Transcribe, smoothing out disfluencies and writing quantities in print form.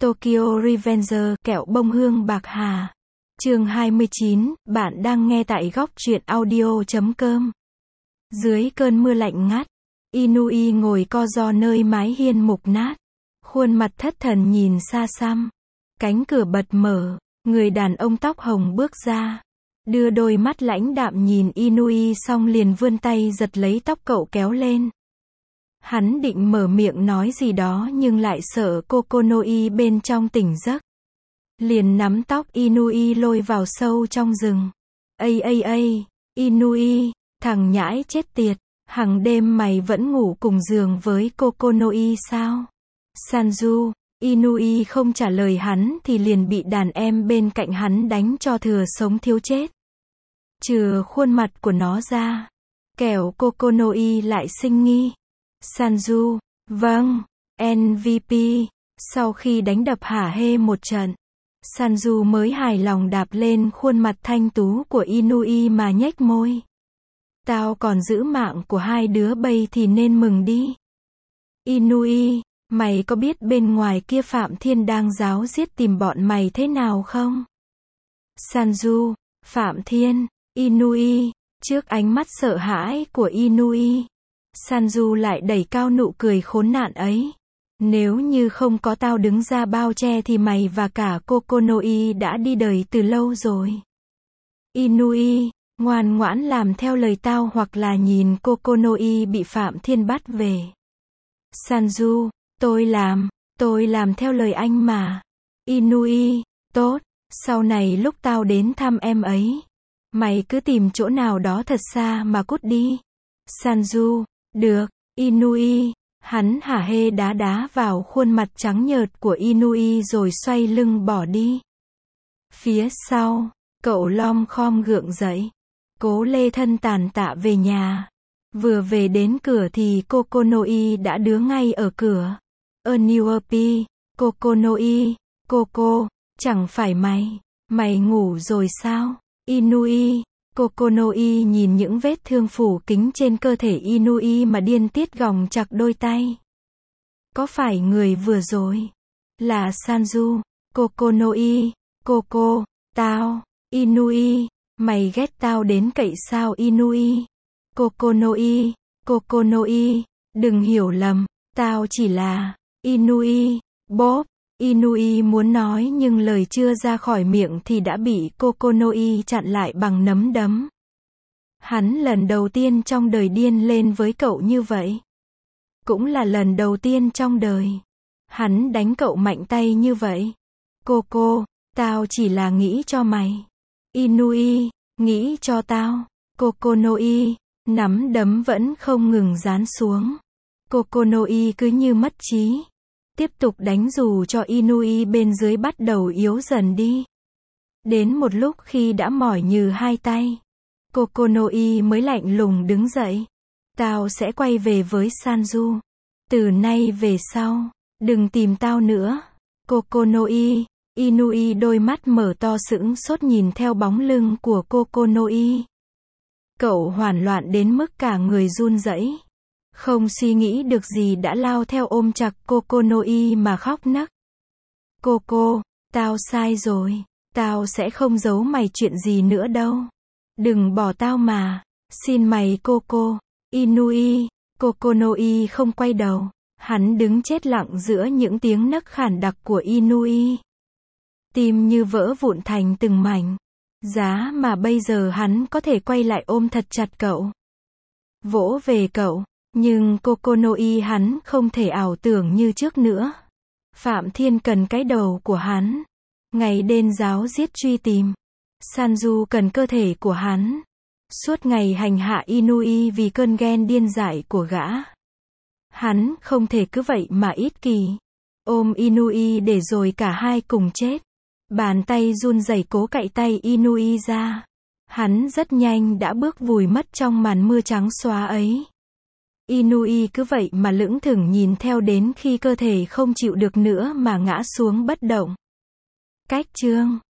Tokyo Revenger, kẹo bông hương bạc hà. Chương 29, bạn đang nghe tại góc truyện audio.com. Dưới cơn mưa lạnh ngắt, Inui ngồi co ro nơi mái hiên mục nát. Khuôn mặt thất thần nhìn xa xăm. Cánh cửa bật mở, người đàn ông tóc hồng bước ra. Đưa đôi mắt lãnh đạm nhìn Inui xong liền vươn tay giật lấy tóc cậu kéo lên. Hắn định mở miệng nói gì đó nhưng lại sợ Kokonoi bên trong tỉnh giấc. Liền nắm tóc Inui lôi vào sâu trong rừng. Ây, Inui, thằng nhãi chết tiệt, hằng đêm mày vẫn ngủ cùng giường với Kokonoi sao? Sanju, Inui không trả lời hắn thì liền bị đàn em bên cạnh hắn đánh cho thừa sống thiếu chết. Trừ khuôn mặt của nó ra, kẻo Kokonoi lại sinh nghi. Sanju, vâng, MVP, sau khi đánh đập hả hê một trận, Sanju mới hài lòng đạp lên khuôn mặt thanh tú của Inui mà nhếch môi. Tao còn giữ mạng của hai đứa bây thì nên mừng đi. Inui, mày có biết bên ngoài kia Phạm Thiên đang ráo riết tìm bọn mày thế nào không? Sanju, Phạm Thiên, Inui, trước ánh mắt sợ hãi của Inui, Sanju lại đẩy cao nụ cười khốn nạn ấy. Nếu như không có tao đứng ra bao che thì mày và cả Kokonoi đã đi đời từ lâu rồi. Inui, ngoan ngoãn làm theo lời tao hoặc là nhìn Kokonoi bị Phạm Thiên bắt về. Sanju, tôi làm theo lời anh mà. Inui, tốt, sau này lúc tao đến thăm em ấy, mày cứ tìm chỗ nào đó thật xa mà cút đi. Sanju, được, Inui, hắn hả hê đá vào khuôn mặt trắng nhợt của Inui rồi xoay lưng bỏ đi. Phía sau, cậu lom khom gượng dậy, cố lê thân tàn tạ về nhà. Vừa về đến cửa thì Kokonoi đã đứng ngay ở cửa. Oniupi, Kokonoi, Coco, chẳng phải mày ngủ rồi sao? Inui, Kokonoi nhìn những vết thương phủ kín trên cơ thể Inui mà điên tiết gòng chặt đôi tay. Có phải người vừa rồi là Sanju? Kokonoi, Coco, tao, Inui, mày ghét tao đến cậy sao Inui? Kokonoi, đừng hiểu lầm, tao chỉ là Inui, bốp. Inui muốn nói nhưng lời chưa ra khỏi miệng thì đã bị Kokonoi chặn lại bằng nắm đấm. Hắn lần đầu tiên trong đời điên lên với cậu như vậy. Cũng là lần đầu tiên trong đời hắn đánh cậu mạnh tay như vậy. Coco, tao chỉ là nghĩ cho mày. Inui, nghĩ cho tao. Kokonoi, nắm đấm vẫn không ngừng giáng xuống. Kokonoi cứ như mất trí, tiếp tục đánh dù cho Inui bên dưới bắt đầu yếu dần đi. Đến một lúc khi đã mỏi nhừ hai tay, Kokonoi mới lạnh lùng đứng dậy. Tao sẽ quay về với Sanju. Từ nay về sau, đừng tìm tao nữa. Kokonoi, Inui đôi mắt mở to sững sốt nhìn theo bóng lưng của Kokonoi. Cậu hoảng loạn đến mức cả người run rẩy. Không suy nghĩ được gì đã lao theo ôm chặt Kokonoi mà khóc nấc. Coco, tao sai rồi, tao sẽ không giấu mày chuyện gì nữa đâu. Đừng bỏ tao mà, xin mày Coco. Inui, Kokonoi không quay đầu, hắn đứng chết lặng giữa những tiếng nấc khản đặc của Inui. Tim như vỡ vụn thành từng mảnh. Giá mà bây giờ hắn có thể quay lại ôm thật chặt cậu, vỗ về cậu. Nhưng Kokonoi hắn không thể ảo tưởng như trước nữa. Phạm Thiên cần cái đầu của hắn, ngày đêm giáo giết truy tìm. Sanju cần cơ thể của hắn, suốt ngày hành hạ Inui vì cơn ghen điên dại của gã. Hắn không thể cứ vậy mà ích kỷ ôm Inui để rồi cả hai cùng chết. Bàn tay run rẩy cố cạy tay Inui ra. Hắn rất nhanh đã bước vùi mất trong màn mưa trắng xóa ấy. Inui cứ vậy mà lững thững nhìn theo đến khi cơ thể không chịu được nữa mà ngã xuống bất động. Cách chương